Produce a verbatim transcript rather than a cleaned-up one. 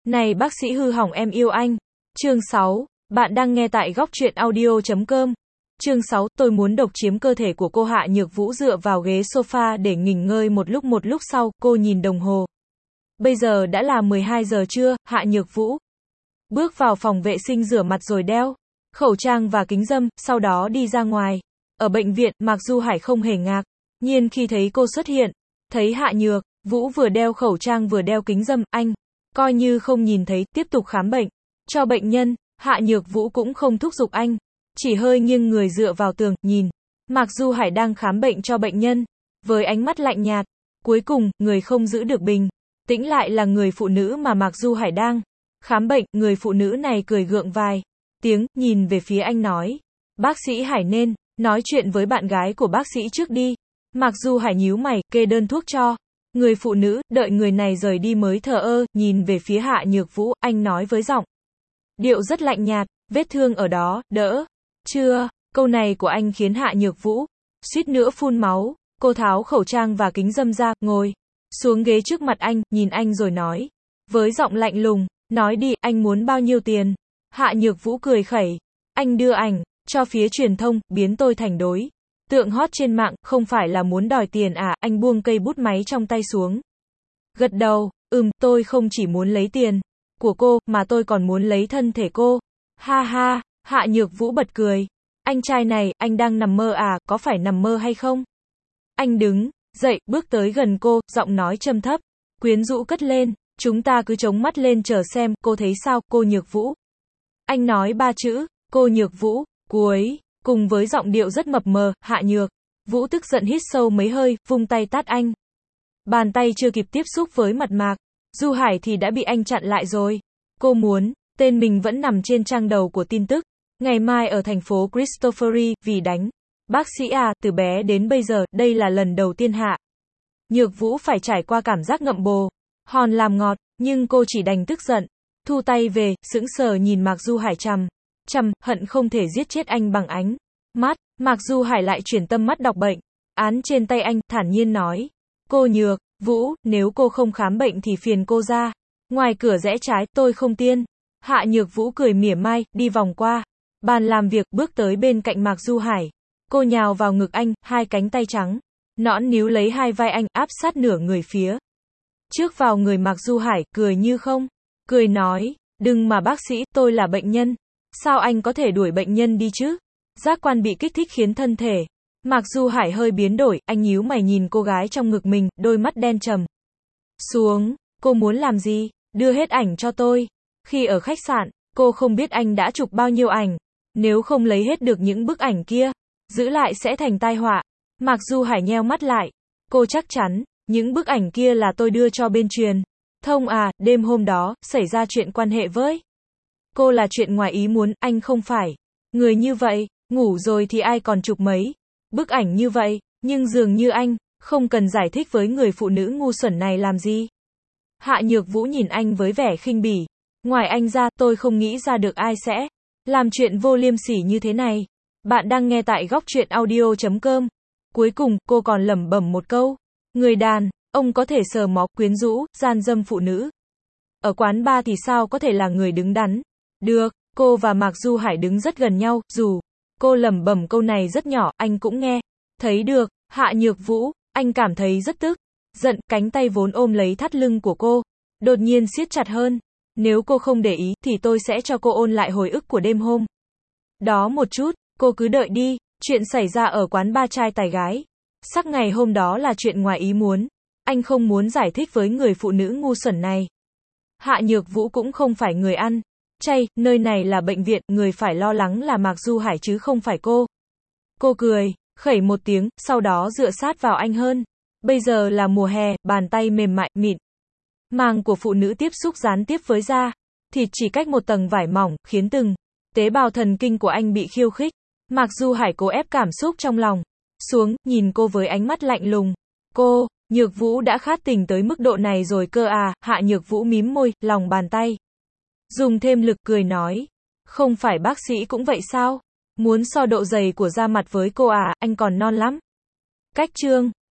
Này bác sĩ hư hỏng em yêu anh. Chương sáu. Bạn đang nghe tại góc truyện audio chấm com. Chương sáu. Tôi muốn độc chiếm cơ thể của cô. Hạ Nhược Vũ dựa vào ghế sofa để nghỉ ngơi một lúc một lúc sau, cô nhìn đồng hồ. Bây giờ đã là mười hai giờ trưa, Hạ Nhược Vũ bước vào phòng vệ sinh rửa mặt rồi đeo khẩu trang và kính râm, sau đó đi ra ngoài. Ở bệnh viện, Mạc Du Hải không hề ngạc nhiên khi thấy cô xuất hiện. Thấy Hạ Nhược Vũ vừa đeo khẩu trang vừa đeo kính râm, anh coi như không nhìn thấy, tiếp tục khám bệnh cho bệnh nhân. Hạ Nhược Vũ cũng không thúc giục anh, chỉ hơi nghiêng người dựa vào tường, nhìn Mạc Du Hải đang khám bệnh cho bệnh nhân với ánh mắt lạnh nhạt. Cuối cùng, người không giữ được bình tĩnh lại là người phụ nữ mà Mạc Du Hải đang khám bệnh. Người phụ nữ này cười gượng vài tiếng, nhìn về phía anh nói: "Bác sĩ Hải nên nói chuyện với bạn gái của bác sĩ trước đi." Mạc Du Hải nhíu mày, kê đơn thuốc cho người phụ nữ, đợi người này rời đi mới thờ ơ nhìn về phía Hạ Nhược Vũ. Anh nói với giọng điệu rất lạnh nhạt: "Vết thương ở đó, đỡ chưa?" Câu này của anh khiến Hạ Nhược Vũ suýt nữa phun máu. Cô tháo khẩu trang và kính râm ra, ngồi xuống ghế trước mặt anh, nhìn anh rồi nói với giọng lạnh lùng: "Nói đi, anh muốn bao nhiêu tiền?" Hạ Nhược Vũ cười khẩy: "Anh đưa ảnh cho phía truyền thông, biến tôi thành đối tượng hot trên mạng, không phải là muốn đòi tiền à?" Anh buông cây bút máy trong tay xuống, gật đầu: "Ừm, tôi không chỉ muốn lấy tiền của cô, mà tôi còn muốn lấy thân thể cô." Ha ha, Hạ Nhược Vũ bật cười: "Anh trai này, anh đang nằm mơ à, có phải nằm mơ hay không?" Anh đứng dậy, bước tới gần cô, giọng nói trầm thấp, quyến rũ cất lên: "Chúng ta cứ chống mắt lên chờ xem, cô thấy sao, cô Nhược Vũ?" Anh nói ba chữ, cô Nhược Vũ, cuối cùng với giọng điệu rất mập mờ. Hạ Nhược Vũ tức giận hít sâu mấy hơi, vung tay tát anh. Bàn tay chưa kịp tiếp xúc với mặt Mạc Du Hải thì đã bị anh chặn lại rồi. Cô muốn, tên mình vẫn nằm trên trang đầu của tin tức. Ngày mai ở thành phố Christophery, vì đánh bác sĩ à, từ bé đến bây giờ, đây là lần đầu tiên Hạ Nhược Vũ phải trải qua cảm giác ngậm bồ hòn làm ngọt, nhưng cô chỉ đành tức giận, thu tay về, sững sờ nhìn Mạc Du Hải chằm chằm, hận không thể giết chết anh bằng ánh mắt. Mạc Du Hải lại chuyển tâm mắt đọc bệnh án trên tay anh, thản nhiên nói: "Cô Nhược Vũ, nếu cô không khám bệnh thì phiền cô ra ngoài cửa rẽ trái, tôi không tiên." Hạ Nhược Vũ cười mỉa mai, đi vòng qua bàn làm việc, bước tới bên cạnh Mạc Du Hải. Cô nhào vào ngực anh, hai cánh tay trắng nõn níu lấy hai vai anh, áp sát nửa người phía trước vào người Mạc Du Hải, cười như không cười nói: "Đừng mà bác sĩ, tôi là bệnh nhân. Sao anh có thể đuổi bệnh nhân đi chứ?" Giác quan bị kích thích khiến thân thể Mạc Du Hải hơi biến đổi, anh nhíu mày nhìn cô gái trong ngực mình, đôi mắt đen trầm xuống. "Cô muốn làm gì?" "Đưa hết ảnh cho tôi." Khi ở khách sạn, cô không biết anh đã chụp bao nhiêu ảnh. Nếu không lấy hết được những bức ảnh kia, giữ lại sẽ thành tai họa. Mạc Du Hải nheo mắt lại. "Cô chắc chắn, những bức ảnh kia là tôi đưa cho bên truyền thông à?" Đêm hôm đó, xảy ra chuyện quan hệ với cô là chuyện ngoài ý muốn, anh không phải người như vậy. Ngủ rồi thì ai còn chụp mấy bức ảnh như vậy, nhưng dường như anh không cần giải thích với người phụ nữ ngu xuẩn này làm gì. Hạ Nhược Vũ nhìn anh với vẻ khinh bỉ. "Ngoài anh ra, tôi không nghĩ ra được ai sẽ làm chuyện vô liêm sỉ như thế này." Bạn đang nghe tại góc truyện audio chấm com. Cuối cùng, cô còn lẩm bẩm một câu: "Người đàn ông có thể sờ mó, quyến rũ, gian dâm phụ nữ ở quán bar thì sao có thể là người đứng đắn được." Cô và Mạc Du Hải đứng rất gần nhau, dù cô lẩm bẩm câu này rất nhỏ, anh cũng nghe thấy được. Hạ Nhược Vũ, anh cảm thấy rất tức giận, cánh tay vốn ôm lấy thắt lưng của cô đột nhiên siết chặt hơn. "Nếu cô không để ý, thì tôi sẽ cho cô ôn lại hồi ức của đêm hôm đó một chút. Cô cứ đợi đi." Chuyện xảy ra ở quán ba trai tài gái sắc ngày hôm đó là chuyện ngoài ý muốn. Anh không muốn giải thích với người phụ nữ ngu xuẩn này. Hạ Nhược Vũ cũng không phải người ăn chay, nơi này là bệnh viện, người phải lo lắng là Mạc Du Hải chứ không phải cô. Cô cười khẩy một tiếng, sau đó dựa sát vào anh hơn. Bây giờ là mùa hè, bàn tay mềm mại, mịn màng của phụ nữ tiếp xúc gián tiếp với da thịt chỉ cách một tầng vải mỏng, khiến từng tế bào thần kinh của anh bị khiêu khích. Mạc Du Hải cố ép cảm xúc trong lòng xuống, nhìn cô với ánh mắt lạnh lùng. "Cô Nhược Vũ đã khát tình tới mức độ này rồi cơ à?" Hạ Nhược Vũ mím môi, lòng bàn tay dùng thêm lực, cười nói: "Không phải bác sĩ cũng vậy sao? Muốn so độ dày của da mặt với cô à, anh còn non lắm." Cách chương